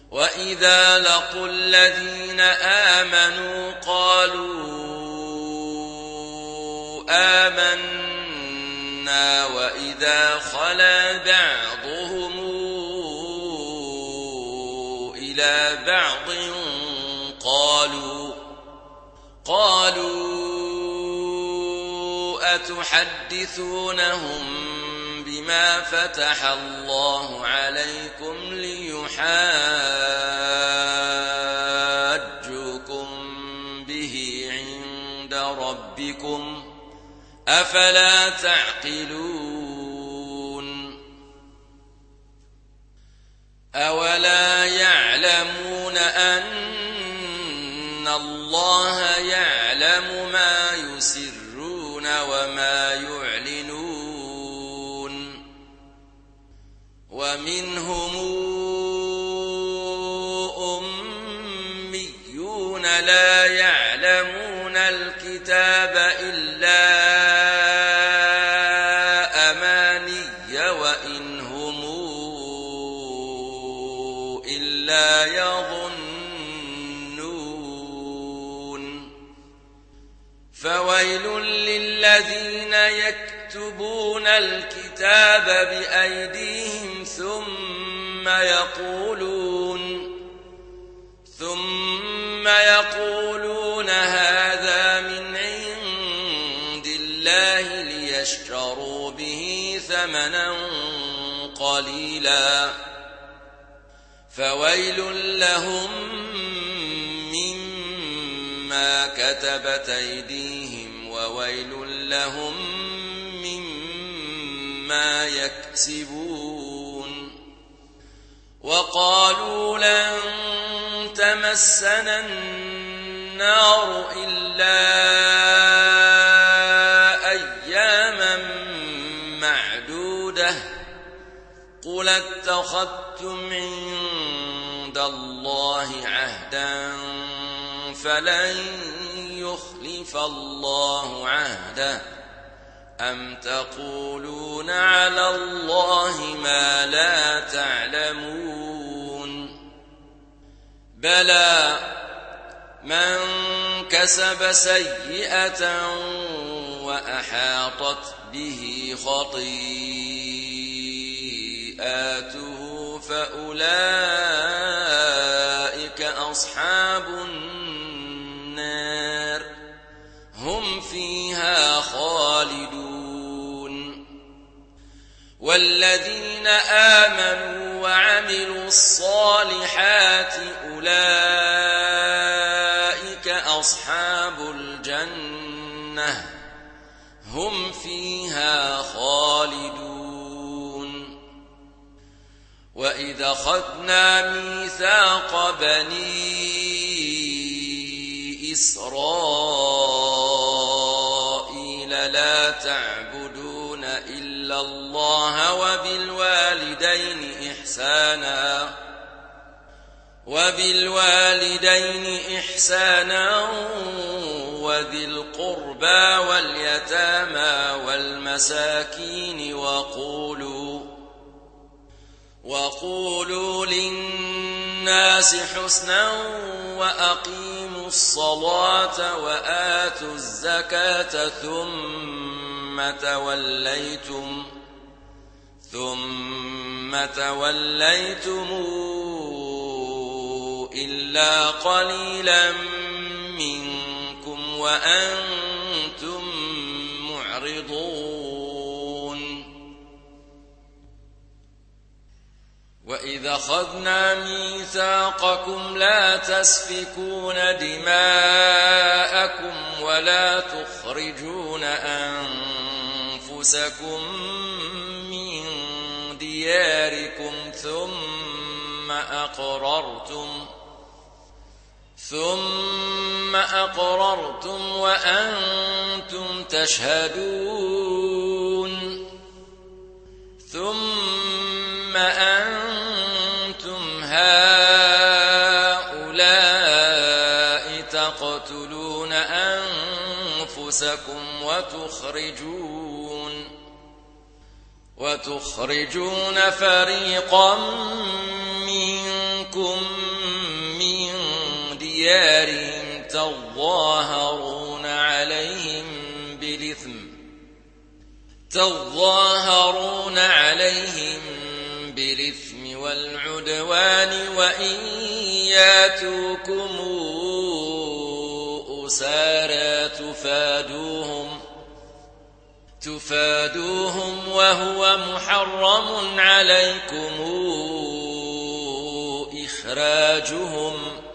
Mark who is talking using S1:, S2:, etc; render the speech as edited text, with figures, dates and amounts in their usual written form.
S1: وإذا لقوا الذين آمنوا قالوا آمنا وإذا خلا بعضهم إلى بعض قالوا أتحدثونهم بما فتح الله عليكم ليحاجوكم به عند ربكم أفلا تعقلون أولا يعلمون أن الله يعلم ما يسرون وما يعلنون ومنهم أميون لا يعلمون الكتاب إلا أماني وإن هم إلا يظنون فويل للذين يكتبون الكتاب بأيديهم ثم يقولون هذا من عند الله ليشتروا به ثمنا قليلا فويل لهم مما كتبت أيديهم وويل لهم مما يكسبون وقالوا لن تمسنا النار إلا أياما معدودة قل اتخذتم عند الله عهدا فلن يخلف الله عهده أم تقولون على الله ما لا تعلمون بلى من كسب سيئة وأحاطت به خطيئاته فأولئك أصحاب النار هم فيها خالدون والذين آمنوا وعملوا الصالحات أولئك أصحاب الجنة هم فيها خالدون وإذا أخذنا ميثاق بني إسرائيل لا تعبدون إلا الله وبالوالدين إحسانا وذي القربى واليتامى والمساكين وقولوا للناس حسنا وأقيموا الصلاة وآتوا الزكاة ثم توليتم إلا قليلا منكم وأنتم معرضون وإذا أخذنا ميثاقكم لا تسفكون دماءكم ولا تخرجون أنفسكم من دياركم ثم أقررتم وأنتم تشهدون ثم أنتم هؤلاء تقتلون أنفسكم وتخرجون فريقا منكم تظاهرون عليهم بالإثم والعدوان وإن ياتوكم أسارى تفادوهم وهو محرم عليكم إخراجهم